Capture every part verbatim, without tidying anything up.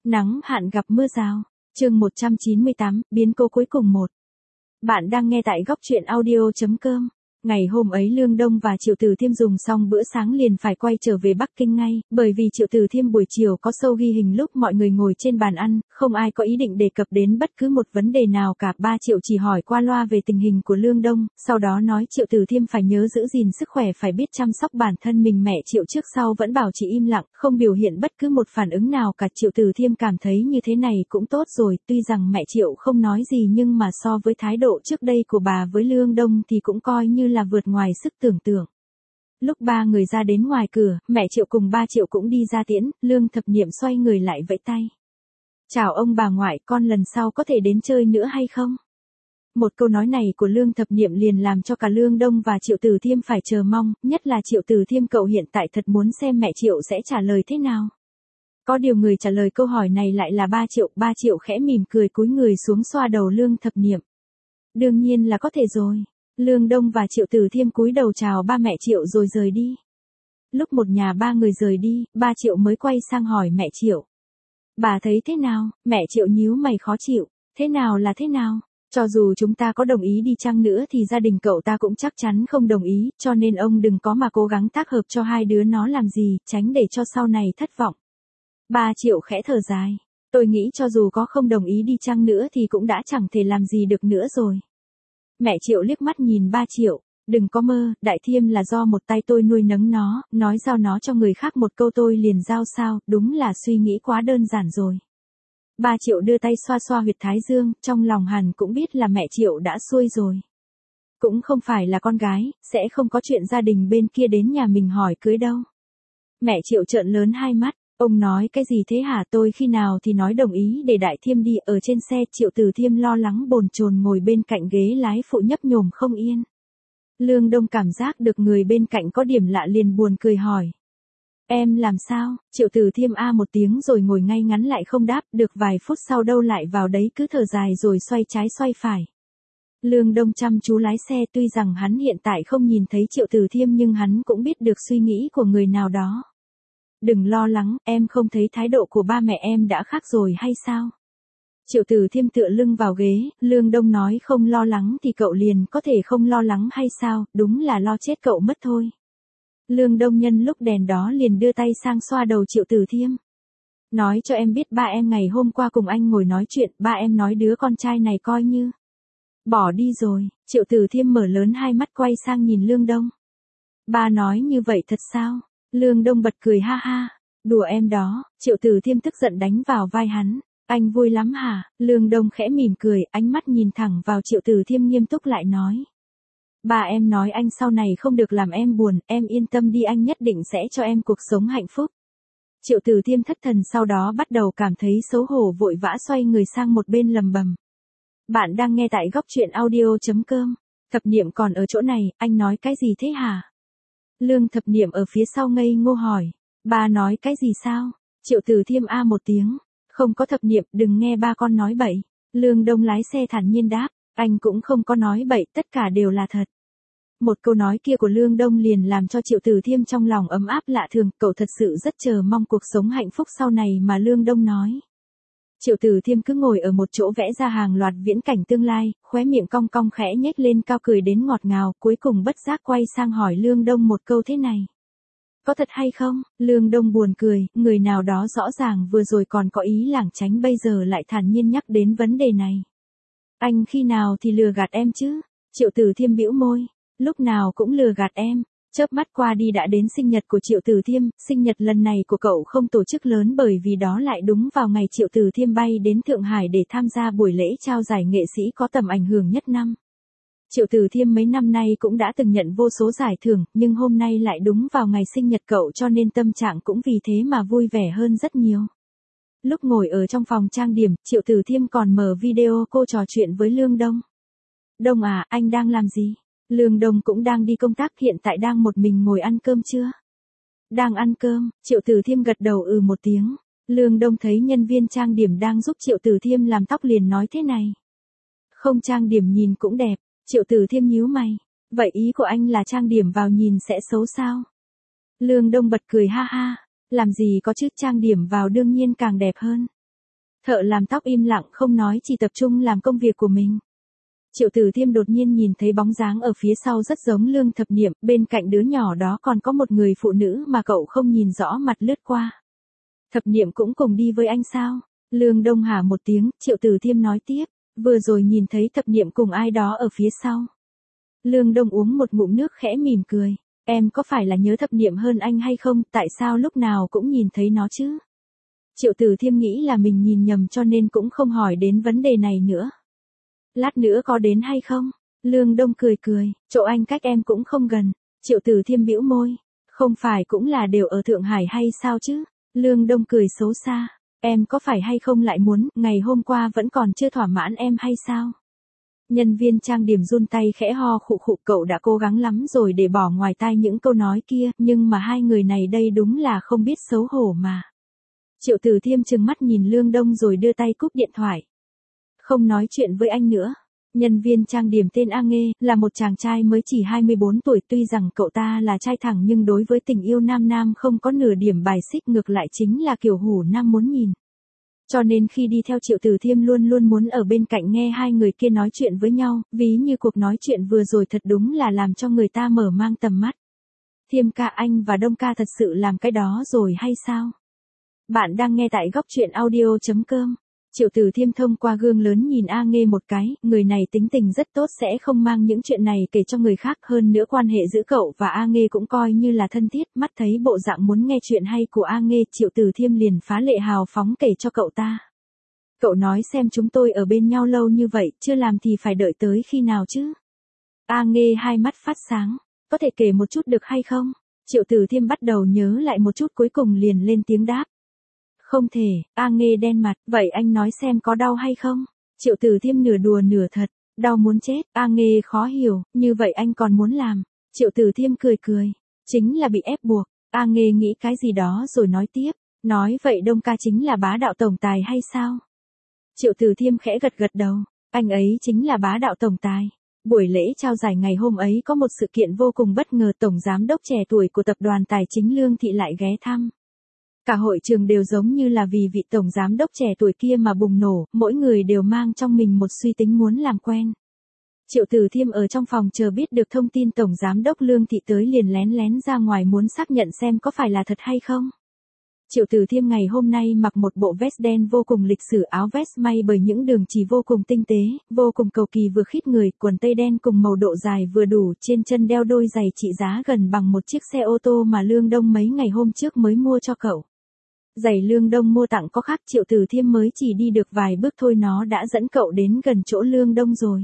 Nắng hạn gặp mưa rào. Chương một trăm chín mươi tám, biến cố cuối cùng một. Bạn đang nghe tại góc truyện audio chấm com. Ngày hôm ấy Lương Đông và Triệu Tử Thiêm dùng xong bữa sáng liền phải quay trở về Bắc Kinh ngay, bởi vì Triệu Tử Thiêm buổi chiều có show ghi hình lúc mọi người ngồi trên bàn ăn, không ai có ý định đề cập đến bất cứ một vấn đề nào cả. Ba Triệu chỉ hỏi qua loa về tình hình của Lương Đông, sau đó nói Triệu Tử Thiêm phải nhớ giữ gìn sức khỏe, phải biết chăm sóc bản thân mình. Mẹ Triệu trước sau vẫn bảo chị im lặng, không biểu hiện bất cứ một phản ứng nào cả. Triệu Tử Thiêm cảm thấy như thế này cũng tốt rồi, tuy rằng mẹ Triệu không nói gì nhưng mà so với thái độ trước đây của bà với Lương Đông thì cũng coi như là vượt ngoài sức tưởng tượng. Lúc ba người ra đến ngoài cửa, mẹ Triệu cùng ba Triệu cũng đi ra tiễn, Lương Thập Niệm xoay người lại vẫy tay. Chào ông bà ngoại, con lần sau có thể đến chơi nữa hay không? Một câu nói này của Lương Thập Niệm liền làm cho cả Lương Đông và Triệu Tử Thiêm phải chờ mong, nhất là Triệu Tử Thiêm cậu hiện tại thật muốn xem mẹ Triệu sẽ trả lời thế nào. Có điều người trả lời câu hỏi này lại là ba Triệu, ba Triệu khẽ mỉm cười cúi người xuống xoa đầu Lương Thập Niệm. Đương nhiên là có thể rồi. Lương Đông và Triệu Tử Thiêm cúi đầu chào ba mẹ Triệu rồi rời đi. Lúc một nhà ba người rời đi, ba Triệu mới quay sang hỏi mẹ Triệu. Bà thấy thế nào? Mẹ Triệu nhíu mày khó chịu. Thế nào là thế nào? Cho dù chúng ta có đồng ý đi chăng nữa thì gia đình cậu ta cũng chắc chắn không đồng ý, cho nên ông đừng có mà cố gắng tác hợp cho hai đứa nó làm gì, tránh để cho sau này thất vọng. Ba Triệu khẽ thở dài. Tôi nghĩ cho dù có không đồng ý đi chăng nữa thì cũng đã chẳng thể làm gì được nữa rồi. Mẹ Triệu liếc mắt nhìn ba Triệu, đừng có mơ, Đại Thiêm là do một tay tôi nuôi nấng nó, nói giao nó cho người khác một câu tôi liền giao sao, đúng là suy nghĩ quá đơn giản rồi. Ba Triệu đưa tay xoa xoa huyệt thái dương, trong lòng hẳn cũng biết là mẹ Triệu đã xuôi rồi. Cũng không phải là con gái, sẽ không có chuyện gia đình bên kia đến nhà mình hỏi cưới đâu. Mẹ Triệu trợn lớn hai mắt. Ông nói cái gì thế hả? Tôi khi nào thì nói đồng ý để Đại Thiêm đi. Ở trên xe Triệu Tử Thiêm lo lắng bồn chồn ngồi bên cạnh ghế lái phụ nhấp nhổm không yên. Lương Đông cảm giác được người bên cạnh có điểm lạ liền buồn cười hỏi. Em làm sao? Triệu Tử Thiêm a một tiếng rồi ngồi ngay ngắn lại không đáp, được vài phút sau đâu lại vào đấy cứ thở dài rồi xoay trái xoay phải. Lương Đông chăm chú lái xe, tuy rằng hắn hiện tại không nhìn thấy Triệu Tử Thiêm nhưng hắn cũng biết được suy nghĩ của người nào đó. Đừng lo lắng, em không thấy thái độ của ba mẹ em đã khác rồi hay sao? Triệu Tử Thiêm tựa lưng vào ghế, Lương Đông nói không lo lắng thì cậu liền có thể không lo lắng hay sao, đúng là lo chết cậu mất thôi. Lương Đông nhân lúc đèn đó liền đưa tay sang xoa đầu Triệu Tử Thiêm. Nói cho em biết ba em ngày hôm qua cùng anh ngồi nói chuyện, ba em nói đứa con trai này coi như bỏ đi rồi. Triệu Tử Thiêm mở lớn hai mắt quay sang nhìn Lương Đông. Ba nói như vậy thật sao? Lương Đông bật cười ha ha, đùa em đó. Triệu Tử Thiêm tức giận đánh vào vai hắn. Anh vui lắm hả? Lương Đông khẽ mỉm cười, ánh mắt nhìn thẳng vào Triệu Tử Thiêm nghiêm túc lại nói. Ba em nói anh sau này không được làm em buồn, em yên tâm đi, anh nhất định sẽ cho em cuộc sống hạnh phúc. Triệu Tử Thiêm thất thần sau đó bắt đầu cảm thấy xấu hổ, vội vã xoay người sang một bên lầm bầm. Bạn đang nghe tại góc truyện audio chấm com. Thập Niệm còn ở chỗ này, anh nói cái gì thế hả? Lương Thập Niệm ở phía sau ngây ngô hỏi. Ba nói cái gì sao? Triệu Tử Thiêm a một tiếng. Không có Thập Niệm, đừng nghe ba con nói bậy. Lương Đông lái xe thản nhiên đáp. Anh cũng không có nói bậy, tất cả đều là thật. Một câu nói kia của Lương Đông liền làm cho Triệu Tử Thiêm trong lòng ấm áp lạ thường. Cậu thật sự rất chờ mong cuộc sống hạnh phúc sau này mà Lương Đông nói. Triệu Tử Thiêm cứ ngồi ở một chỗ vẽ ra hàng loạt viễn cảnh tương lai, khóe miệng cong cong khẽ nhếch lên cao cười đến ngọt ngào, cuối cùng bất giác quay sang hỏi Lương Đông một câu thế này. Có thật hay không? Lương Đông buồn cười, người nào đó rõ ràng vừa rồi còn có ý lảng tránh bây giờ lại thản nhiên nhắc đến vấn đề này. Anh khi nào thì lừa gạt em chứ? Triệu Tử Thiêm bĩu môi, lúc nào cũng lừa gạt em. Chớp mắt qua đi đã đến sinh nhật của Triệu Tử Thiêm, sinh nhật lần này của cậu không tổ chức lớn bởi vì đó lại đúng vào ngày Triệu Tử Thiêm bay đến Thượng Hải để tham gia buổi lễ trao giải nghệ sĩ có tầm ảnh hưởng nhất năm. Triệu Tử Thiêm mấy năm nay cũng đã từng nhận vô số giải thưởng, nhưng hôm nay lại đúng vào ngày sinh nhật cậu cho nên tâm trạng cũng vì thế mà vui vẻ hơn rất nhiều. Lúc ngồi ở trong phòng trang điểm, Triệu Tử Thiêm còn mở video cô trò chuyện với Lương Đông. Đông à, anh đang làm gì? Lương Đông cũng đang đi công tác, hiện tại đang một mình ngồi ăn cơm chưa? Đang ăn cơm. Triệu Tử Thiêm gật đầu ừ một tiếng. Lương Đông thấy nhân viên trang điểm đang giúp Triệu Tử Thiêm làm tóc liền nói thế này. Không trang điểm nhìn cũng đẹp. Triệu Tử Thiêm nhíu mày. Vậy ý của anh là trang điểm vào nhìn sẽ xấu sao? Lương Đông bật cười ha ha. Làm gì có chứ, trang điểm vào đương nhiên càng đẹp hơn. Thợ làm tóc im lặng không nói, chỉ tập trung làm công việc của mình. Triệu Tử Thiêm đột nhiên nhìn thấy bóng dáng ở phía sau rất giống Lương Thập Niệm, bên cạnh đứa nhỏ đó còn có một người phụ nữ mà cậu không nhìn rõ mặt lướt qua. Thập Niệm cũng cùng đi với anh sao? Lương Đông hả một tiếng, Triệu Tử Thiêm nói tiếp, vừa rồi nhìn thấy Thập Niệm cùng ai đó ở phía sau. Lương Đông uống một ngụm nước khẽ mỉm cười, em có phải là nhớ Thập Niệm hơn anh hay không, tại sao lúc nào cũng nhìn thấy nó chứ? Triệu Tử Thiêm nghĩ là mình nhìn nhầm cho nên cũng không hỏi đến vấn đề này nữa. Lát nữa có đến hay không? Lương Đông cười cười, chỗ anh cách em cũng không gần. Triệu Tử Thiêm bĩu môi, không phải cũng là đều ở Thượng Hải hay sao chứ? Lương Đông cười xấu xa, em có phải hay không lại muốn, ngày hôm qua vẫn còn chưa thỏa mãn em hay sao? Nhân viên trang điểm run tay khẽ ho khụ khụ, cậu đã cố gắng lắm rồi để bỏ ngoài tai những câu nói kia, nhưng mà hai người này đây đúng là không biết xấu hổ mà. Triệu Tử Thiêm trừng mắt nhìn Lương Đông rồi đưa tay cúp điện thoại. Không nói chuyện với anh nữa. Nhân viên trang điểm tên A Nghê, là một chàng trai mới chỉ hai mươi bốn tuổi, tuy rằng cậu ta là trai thẳng nhưng đối với tình yêu nam nam không có nửa điểm bài xích, ngược lại chính là kiểu hủ nam muốn nhìn. Cho nên khi đi theo Triệu Tử Thiêm luôn luôn muốn ở bên cạnh nghe hai người kia nói chuyện với nhau, ví như cuộc nói chuyện vừa rồi thật đúng là làm cho người ta mở mang tầm mắt. Thiêm ca, anh và Đông ca thật sự làm cái đó rồi hay sao? Bạn đang nghe tại góc truyện audio chấm com. Triệu Tử Thiêm thông qua gương lớn nhìn A Nghê một cái, người này tính tình rất tốt, sẽ không mang những chuyện này kể cho người khác, hơn nữa quan hệ giữa cậu và A Nghê cũng coi như là thân thiết, mắt thấy bộ dạng muốn nghe chuyện hay của A Nghê, Triệu Tử Thiêm liền phá lệ hào phóng kể cho cậu ta. Cậu nói xem, chúng tôi ở bên nhau lâu như vậy, chưa làm thì phải đợi tới khi nào chứ? A Nghê hai mắt phát sáng, có thể kể một chút được hay không? Triệu Tử Thiêm bắt đầu nhớ lại một chút, cuối cùng liền lên tiếng đáp. Không thể, A Nghê đen mặt, vậy anh nói xem có đau hay không? Triệu Tử Thiêm nửa đùa nửa thật, đau muốn chết. A Nghê khó hiểu, như vậy anh còn muốn làm? Triệu Tử Thiêm cười cười, chính là bị ép buộc. A Nghê nghĩ cái gì đó rồi nói tiếp, nói vậy Đông ca chính là bá đạo tổng tài hay sao? Triệu Tử Thiêm khẽ gật gật đầu, anh ấy chính là bá đạo tổng tài. Buổi lễ trao giải ngày hôm ấy có một sự kiện vô cùng bất ngờ, tổng giám đốc trẻ tuổi của tập đoàn tài chính Lương Thị lại ghé thăm. Cả hội trường đều giống như là vì vị tổng giám đốc trẻ tuổi kia mà bùng nổ, mỗi người đều mang trong mình một suy tính muốn làm quen. Triệu Tử Thiêm ở trong phòng chờ biết được thông tin tổng giám đốc Lương Thị tới liền lén lén ra ngoài muốn xác nhận xem có phải là thật hay không. Triệu Tử Thiêm ngày hôm nay mặc một bộ vest đen vô cùng lịch sử, áo vest may bởi những đường chỉ vô cùng tinh tế, vô cùng cầu kỳ vừa khít người, quần tây đen cùng màu độ dài vừa đủ, trên chân đeo đôi giày trị giá gần bằng một chiếc xe ô tô mà Lương Đông mấy ngày hôm trước mới mua cho cậu. Giày Lương Đông mua tặng có khác, Triệu Tử Thiêm mới chỉ đi được vài bước thôi nó đã dẫn cậu đến gần chỗ Lương Đông rồi.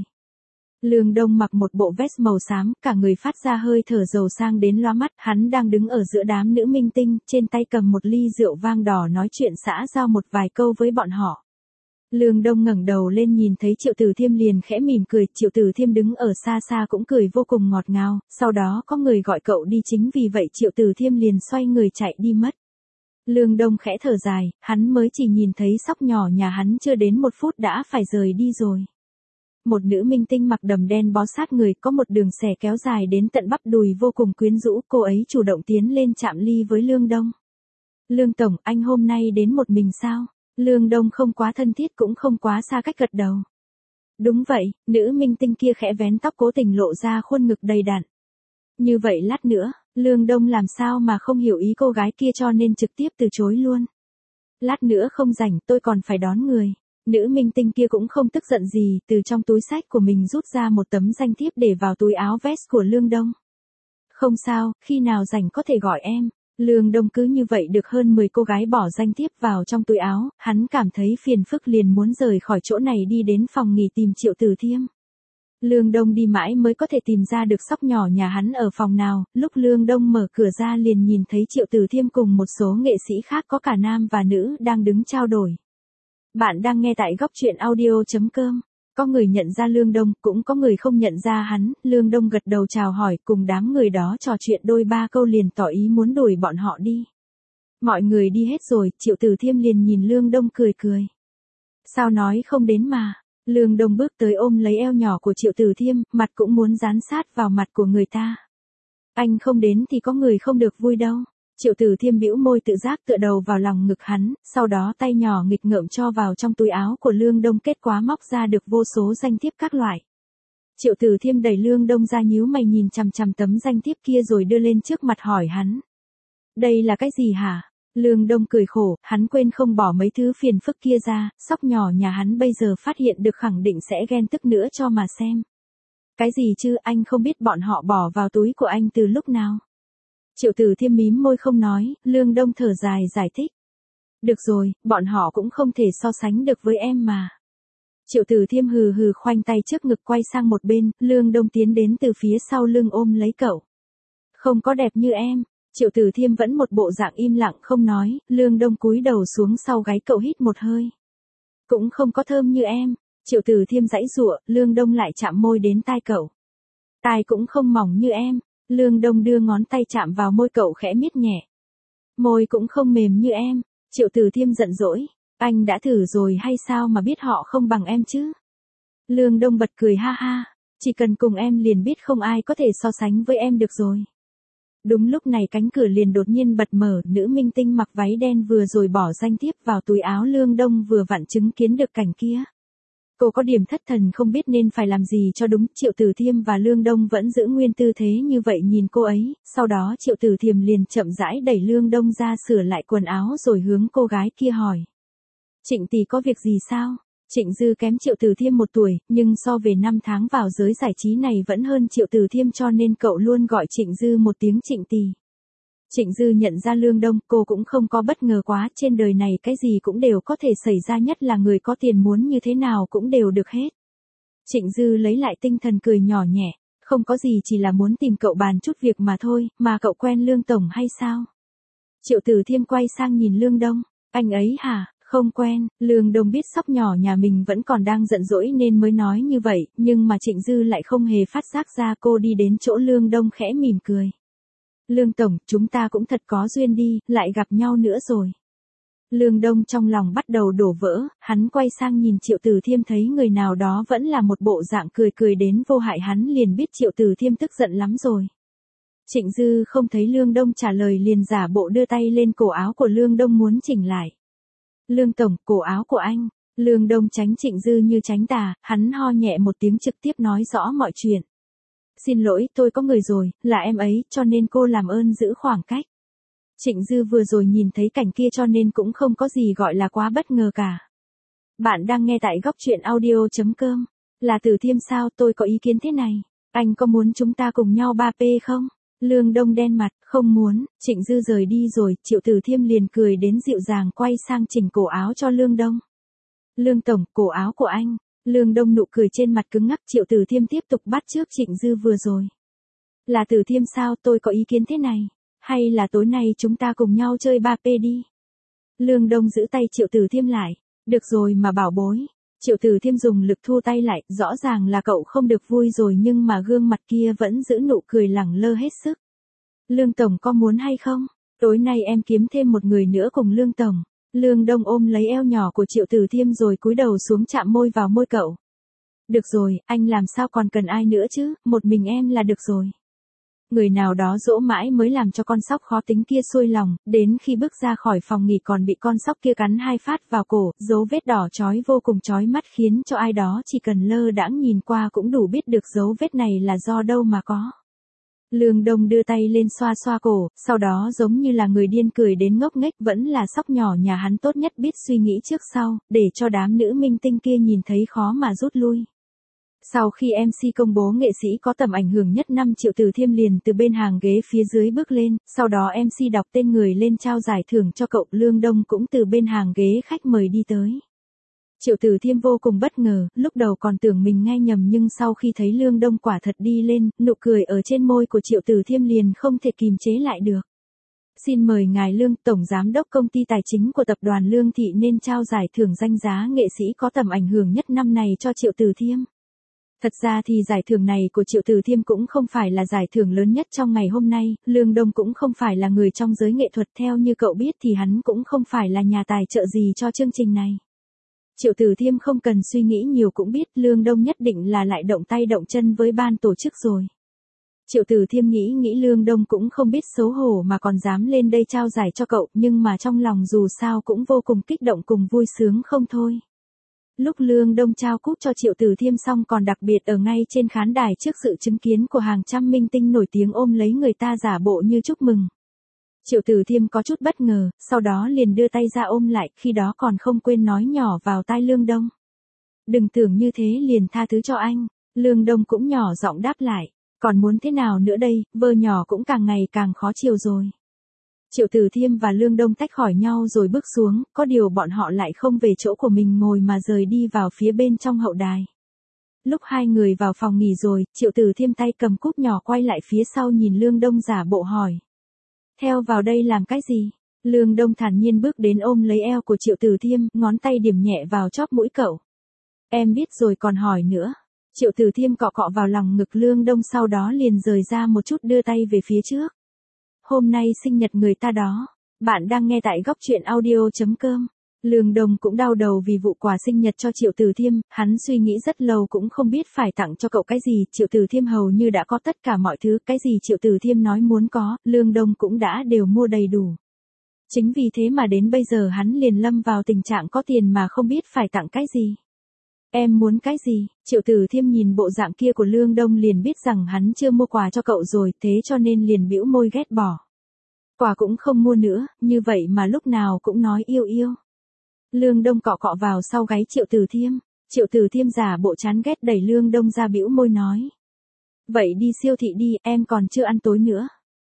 Lương Đông mặc một bộ vest màu xám, cả người phát ra hơi thở giàu sang đến lóa mắt, hắn đang đứng ở giữa đám nữ minh tinh, trên tay cầm một ly rượu vang đỏ nói chuyện xã giao một vài câu với bọn họ. Lương Đông ngẩng đầu lên nhìn thấy Triệu Tử Thiêm liền khẽ mỉm cười, Triệu Tử Thiêm đứng ở xa xa cũng cười vô cùng ngọt ngào, sau đó có người gọi cậu đi, chính vì vậy Triệu Tử Thiêm liền xoay người chạy đi mất. Lương Đông khẽ thở dài, hắn mới chỉ nhìn thấy sóc nhỏ nhà hắn chưa đến một phút đã phải rời đi rồi. Một nữ minh tinh mặc đầm đen bó sát người, có một đường xẻ kéo dài đến tận bắp đùi vô cùng quyến rũ, cô ấy chủ động tiến lên chạm ly với Lương Đông. Lương Tổng, anh hôm nay đến một mình sao? Lương Đông không quá thân thiết cũng không quá xa cách gật đầu. Đúng vậy, nữ minh tinh kia khẽ vén tóc cố tình lộ ra khuôn ngực đầy đặn. Như vậy lát nữa, Lương Đông làm sao mà không hiểu ý cô gái kia cho nên trực tiếp từ chối luôn. Lát nữa không rảnh, tôi còn phải đón người. Nữ minh tinh kia cũng không tức giận gì, từ trong túi xách của mình rút ra một tấm danh thiếp để vào túi áo vest của Lương Đông. Không sao, khi nào rảnh có thể gọi em. Lương Đông cứ như vậy được hơn mười cô gái bỏ danh thiếp vào trong túi áo, hắn cảm thấy phiền phức liền muốn rời khỏi chỗ này đi đến phòng nghỉ tìm Triệu Tử Thiêm. Lương Đông đi mãi mới có thể tìm ra được sóc nhỏ nhà hắn ở phòng nào, lúc Lương Đông mở cửa ra liền nhìn thấy Triệu Tử Thiêm cùng một số nghệ sĩ khác có cả nam và nữ đang đứng trao đổi. Bạn đang nghe tại góc truyện audio chấm com. Có người nhận ra Lương Đông, cũng có người không nhận ra hắn, Lương Đông gật đầu chào hỏi, cùng đám người đó trò chuyện đôi ba câu liền tỏ ý muốn đuổi bọn họ đi. Mọi người đi hết rồi, Triệu Tử Thiêm liền nhìn Lương Đông cười cười. Sao nói không đến mà? Lương Đông bước tới ôm lấy eo nhỏ của Triệu Tử Thiêm, mặt cũng muốn dán sát vào mặt của người ta. Anh không đến thì có người không được vui đâu. Triệu Tử Thiêm bĩu môi tự giác tựa đầu vào lòng ngực hắn, sau đó tay nhỏ nghịch ngợm cho vào trong túi áo của Lương Đông, kết quả móc ra được vô số danh thiếp các loại. Triệu Tử Thiêm đẩy Lương Đông ra, nhíu mày nhìn chằm chằm tấm danh thiếp kia rồi đưa lên trước mặt hỏi hắn. Đây là cái gì hả? Lương Đông cười khổ, hắn quên không bỏ mấy thứ phiền phức kia ra, sóc nhỏ nhà hắn bây giờ phát hiện được khẳng định sẽ ghen tức nữa cho mà xem. Cái gì chứ, anh không biết bọn họ bỏ vào túi của anh từ lúc nào? Triệu Tử Thiêm mím môi không nói, Lương Đông thở dài giải thích. Được rồi, bọn họ cũng không thể so sánh được với em mà. Triệu Tử Thiêm hừ hừ khoanh tay trước ngực quay sang một bên, Lương Đông tiến đến từ phía sau lưng ôm lấy cậu. Không có đẹp như em. Triệu Tử Thiêm vẫn một bộ dạng im lặng không nói, Lương Đông cúi đầu xuống sau gáy cậu hít một hơi. Cũng không có thơm như em. Triệu Tử Thiêm giãy giụa, Lương Đông lại chạm môi đến tai cậu. Tai cũng không mỏng như em. Lương Đông đưa ngón tay chạm vào môi cậu khẽ miết nhẹ. Môi cũng không mềm như em. Triệu Tử Thiêm giận dỗi. Anh đã thử rồi hay sao mà biết họ không bằng em chứ? Lương Đông bật cười ha ha. Chỉ cần cùng em liền biết không ai có thể so sánh với em được rồi. Đúng lúc này cánh cửa liền đột nhiên bật mở, nữ minh tinh mặc váy đen vừa rồi bỏ danh thiếp vào túi áo Lương Đông vừa vặn chứng kiến được cảnh kia. Cô có điểm thất thần không biết nên phải làm gì cho đúng, Triệu Tử Thiêm và Lương Đông vẫn giữ nguyên tư thế như vậy nhìn cô ấy, sau đó Triệu Tử Thiêm liền chậm rãi đẩy Lương Đông ra sửa lại quần áo rồi hướng cô gái kia hỏi. Trịnh tỷ có việc gì sao? Trịnh Dư kém Triệu Tử Thiêm một tuổi, nhưng so về năm tháng vào giới giải trí này vẫn hơn Triệu Tử Thiêm cho nên cậu luôn gọi Trịnh Dư một tiếng Trịnh tỷ. Trịnh Dư nhận ra Lương Đông, cô cũng không có bất ngờ quá, trên đời này cái gì cũng đều có thể xảy ra, nhất là người có tiền muốn như thế nào cũng đều được hết. Trịnh Dư lấy lại tinh thần cười nhỏ nhẹ, không có gì, chỉ là muốn tìm cậu bàn chút việc mà thôi, mà cậu quen Lương Tổng hay sao? Triệu Tử Thiêm quay sang nhìn Lương Đông, anh ấy hả? Không quen. Lương Đông biết sóc nhỏ nhà mình vẫn còn đang giận dỗi nên mới nói như vậy, nhưng mà Trịnh Dư lại không hề phát giác ra, cô đi đến chỗ Lương Đông khẽ mỉm cười. Lương Tổng, chúng ta cũng thật có duyên đi, lại gặp nhau nữa rồi. Lương Đông trong lòng bắt đầu đổ vỡ, hắn quay sang nhìn Triệu Tử Thiêm thấy người nào đó vẫn là một bộ dạng cười cười đến vô hại, hắn liền biết Triệu Tử Thiêm tức giận lắm rồi. Trịnh Dư không thấy Lương Đông trả lời liền giả bộ đưa tay lên cổ áo của Lương Đông muốn chỉnh lại. Lương Tổng, cổ áo của anh. Lương Đông tránh Trịnh Dư như tránh tà, hắn ho nhẹ một tiếng trực tiếp nói rõ mọi chuyện. Xin lỗi, tôi có người rồi, là em ấy, cho nên cô làm ơn giữ khoảng cách. Trịnh Dư vừa rồi nhìn thấy cảnh kia cho nên cũng không có gì gọi là quá bất ngờ cả. Bạn đang nghe tại góc truyện audio.com. Là Tử Thiêm sao, tôi có ý kiến thế này. Anh có muốn chúng ta cùng nhau ba pê không? Lương Đông đen mặt, không muốn. Trịnh Dư rời đi rồi, Triệu Tử Thiêm liền cười đến dịu dàng quay sang chỉnh cổ áo cho Lương Đông. Lương Tổng, cổ áo của anh. Lương Đông nụ cười trên mặt cứng ngắc, Triệu Tử Thiêm tiếp tục bắt chước Trịnh Dư vừa rồi. Là Tử Thiêm sao, tôi có ý kiến thế này. Hay là tối nay chúng ta cùng nhau chơi ba pê đi. Lương Đông giữ tay Triệu Tử Thiêm lại. Được rồi mà bảo bối. Triệu Tử Thiêm dùng lực thu tay lại, rõ ràng là cậu không được vui rồi nhưng mà gương mặt kia vẫn giữ nụ cười lẳng lơ hết sức. Lương Tổng có muốn hay không? Tối nay em kiếm thêm một người nữa cùng Lương Tổng. Lương Đông ôm lấy eo nhỏ của Triệu Tử Thiêm rồi cúi đầu xuống chạm môi vào môi cậu. Được rồi, anh làm sao còn cần ai nữa chứ, một mình em là được rồi. Người nào đó dỗ mãi mới làm cho con sóc khó tính kia xuôi lòng, đến khi bước ra khỏi phòng nghỉ còn bị con sóc kia cắn hai phát vào cổ, dấu vết đỏ chói vô cùng chói mắt khiến cho ai đó chỉ cần lơ đãng nhìn qua cũng đủ biết được dấu vết này là do đâu mà có. Lương Đông đưa tay lên xoa xoa cổ, sau đó giống như là người điên cười đến ngốc nghếch, vẫn là sóc nhỏ nhà hắn tốt nhất biết suy nghĩ trước sau, để cho đám nữ minh tinh kia nhìn thấy khó mà rút lui. Sau khi em xê công bố nghệ sĩ có tầm ảnh hưởng nhất năm, Triệu Tử Thiêm liền từ bên hàng ghế phía dưới bước lên, sau đó em xê đọc tên người lên trao giải thưởng cho cậu. Lương Đông cũng từ bên hàng ghế khách mời đi tới. Triệu Tử Thiêm vô cùng bất ngờ, lúc đầu còn tưởng mình nghe nhầm nhưng sau khi thấy Lương Đông quả thật đi lên, nụ cười ở trên môi của Triệu Tử Thiêm liền không thể kìm chế lại được. Xin mời ngài Lương, Tổng Giám đốc Công ty Tài chính của Tập đoàn Lương Thị nên trao giải thưởng danh giá nghệ sĩ có tầm ảnh hưởng nhất năm này cho Triệu Tử Thiêm. Thật ra thì giải thưởng này của Triệu Tử Thiêm cũng không phải là giải thưởng lớn nhất trong ngày hôm nay, Lương Đông cũng không phải là người trong giới nghệ thuật, theo như cậu biết thì hắn cũng không phải là nhà tài trợ gì cho chương trình này. Triệu Tử Thiêm không cần suy nghĩ nhiều cũng biết Lương Đông nhất định là lại động tay động chân với ban tổ chức rồi. Triệu Tử Thiêm nghĩ nghĩ Lương Đông cũng không biết xấu hổ mà còn dám lên đây trao giải cho cậu, nhưng mà trong lòng dù sao cũng vô cùng kích động cùng vui sướng không thôi. Lúc Lương Đông trao cúp cho Triệu Tử Thiêm xong còn đặc biệt ở ngay trên khán đài trước sự chứng kiến của hàng trăm minh tinh nổi tiếng ôm lấy người ta giả bộ như chúc mừng. Triệu Tử Thiêm có chút bất ngờ, sau đó liền đưa tay ra ôm lại, khi đó còn không quên nói nhỏ vào tai Lương Đông. Đừng tưởng như thế liền tha thứ cho anh. Lương Đông cũng nhỏ giọng đáp lại. Còn muốn thế nào nữa đây, vơ nhỏ cũng càng ngày càng khó chịu rồi. Triệu Tử Thiêm và Lương Đông tách khỏi nhau rồi bước xuống, có điều bọn họ lại không về chỗ của mình ngồi mà rời đi vào phía bên trong hậu đài. Lúc hai người vào phòng nghỉ rồi, Triệu Tử Thiêm tay cầm cúp nhỏ quay lại phía sau nhìn Lương Đông giả bộ hỏi. Theo vào đây làm cái gì? Lương Đông thản nhiên bước đến ôm lấy eo của Triệu Tử Thiêm, ngón tay điểm nhẹ vào chóp mũi cậu. Em biết rồi còn hỏi nữa. Triệu Tử Thiêm cọ cọ vào lòng ngực Lương Đông sau đó liền rời ra một chút đưa tay về phía trước. Hôm nay sinh nhật người ta đó. Bạn đang nghe tại góc truyện audio chấm com. Lương Đông cũng đau đầu vì vụ quà sinh nhật cho Triệu Tử Thiêm, hắn suy nghĩ rất lâu cũng không biết phải tặng cho cậu cái gì, Triệu Tử Thiêm hầu như đã có tất cả mọi thứ, cái gì Triệu Tử Thiêm nói muốn có, Lương Đông cũng đã đều mua đầy đủ. Chính vì thế mà đến bây giờ hắn liền lâm vào tình trạng có tiền mà không biết phải tặng cái gì. Em muốn cái gì? Triệu Tử Thiêm nhìn bộ dạng kia của Lương Đông liền biết rằng hắn chưa mua quà cho cậu rồi, thế cho nên liền bĩu môi ghét bỏ. Quà cũng không mua nữa, như vậy mà lúc nào cũng nói yêu yêu. Lương Đông cọ cọ vào sau gáy Triệu Tử Thiêm. Triệu Tử Thiêm giả bộ chán ghét đẩy Lương Đông ra bĩu môi nói. Vậy đi siêu thị đi, em còn chưa ăn tối nữa.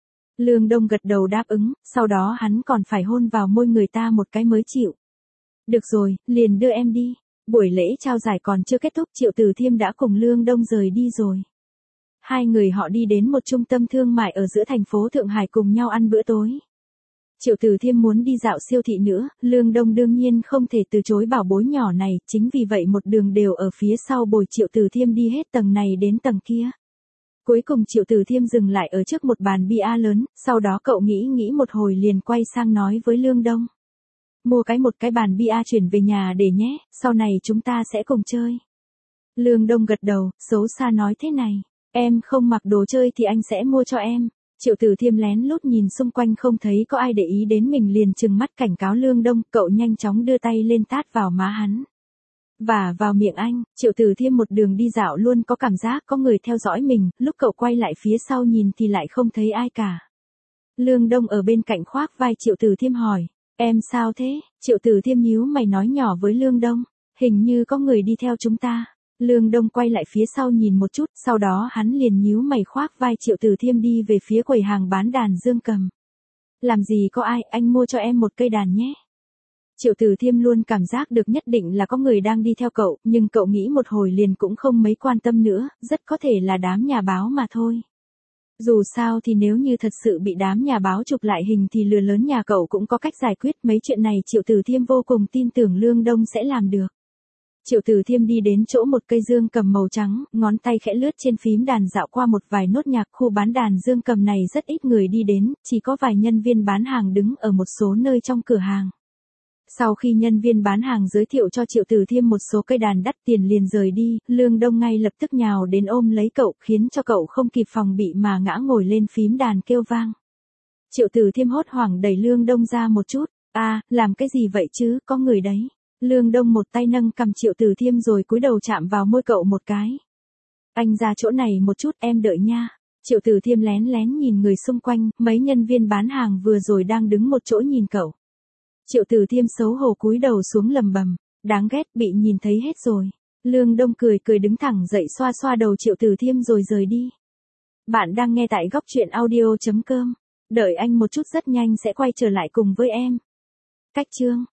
Lương Đông gật đầu đáp ứng, sau đó hắn còn phải hôn vào môi người ta một cái mới chịu. Được rồi, liền đưa em đi. Buổi lễ trao giải còn chưa kết thúc, Triệu Tử Thiêm đã cùng Lương Đông rời đi rồi. Hai người họ đi đến một trung tâm thương mại ở giữa thành phố Thượng Hải cùng nhau ăn bữa tối. Triệu Tử Thiêm muốn đi dạo siêu thị nữa, Lương Đông đương nhiên không thể từ chối bảo bối nhỏ này, chính vì vậy một đường đều ở phía sau bồi Triệu Tử Thiêm đi hết tầng này đến tầng kia. Cuối cùng Triệu Tử Thiêm dừng lại ở trước một bàn bia lớn, sau đó cậu nghĩ nghĩ một hồi liền quay sang nói với Lương Đông. Mua cái một cái bàn bia chuyển về nhà để nhé, sau này chúng ta sẽ cùng chơi. Lương Đông gật đầu, xấu xa nói thế này, em không mặc đồ chơi thì anh sẽ mua cho em. Triệu Tử Thiêm lén lút nhìn xung quanh không thấy có ai để ý đến mình liền trừng mắt cảnh cáo Lương Đông, cậu nhanh chóng đưa tay lên tát vào má hắn. Và vào miệng anh, Triệu Tử Thiêm một đường đi dạo luôn có cảm giác có người theo dõi mình, lúc cậu quay lại phía sau nhìn thì lại không thấy ai cả. Lương Đông ở bên cạnh khoác vai Triệu Tử Thiêm hỏi. Em sao thế? Triệu Tử Thiêm nhíu mày nói nhỏ với Lương Đông. Hình như có người đi theo chúng ta. Lương Đông quay lại phía sau nhìn một chút, sau đó hắn liền nhíu mày khoác vai Triệu Tử Thiêm đi về phía quầy hàng bán đàn dương cầm. Làm gì có ai, anh mua cho em một cây đàn nhé. Triệu Tử Thiêm luôn cảm giác được nhất định là có người đang đi theo cậu, nhưng cậu nghĩ một hồi liền cũng không mấy quan tâm nữa, rất có thể là đám nhà báo mà thôi. Dù sao thì nếu như thật sự bị đám nhà báo chụp lại hình thì lừa lớn nhà cậu cũng có cách giải quyết, mấy chuyện này Triệu Tử Thiêm vô cùng tin tưởng Lương Đông sẽ làm được. Triệu Tử Thiêm đi đến chỗ một cây dương cầm màu trắng, ngón tay khẽ lướt trên phím đàn dạo qua một vài nốt nhạc, khu bán đàn dương cầm này rất ít người đi đến, chỉ có vài nhân viên bán hàng đứng ở một số nơi trong cửa hàng. Sau khi nhân viên bán hàng giới thiệu cho Triệu Tử Thiêm một số cây đàn đắt tiền liền rời đi, Lương Đông ngay lập tức nhào đến ôm lấy cậu, khiến cho cậu không kịp phòng bị mà ngã ngồi lên phím đàn kêu vang. Triệu Tử Thiêm hốt hoảng đẩy Lương Đông ra một chút, a à, làm cái gì vậy chứ, có người đấy. Lương Đông một tay nâng cầm Triệu Tử Thiêm rồi cúi đầu chạm vào môi cậu một cái. Anh ra chỗ này một chút, em đợi nha. Triệu Tử Thiêm lén lén nhìn người xung quanh, mấy nhân viên bán hàng vừa rồi đang đứng một chỗ nhìn cậu. Triệu Tử Thiêm xấu hổ cúi đầu xuống lầm bầm, đáng ghét, bị nhìn thấy hết rồi. Lương Đông cười cười đứng thẳng dậy xoa xoa đầu Triệu Tử Thiêm rồi rời đi. Bạn đang nghe tại góc truyện audio chấm com. Đợi anh một chút, rất nhanh sẽ quay trở lại cùng với em. Cách chương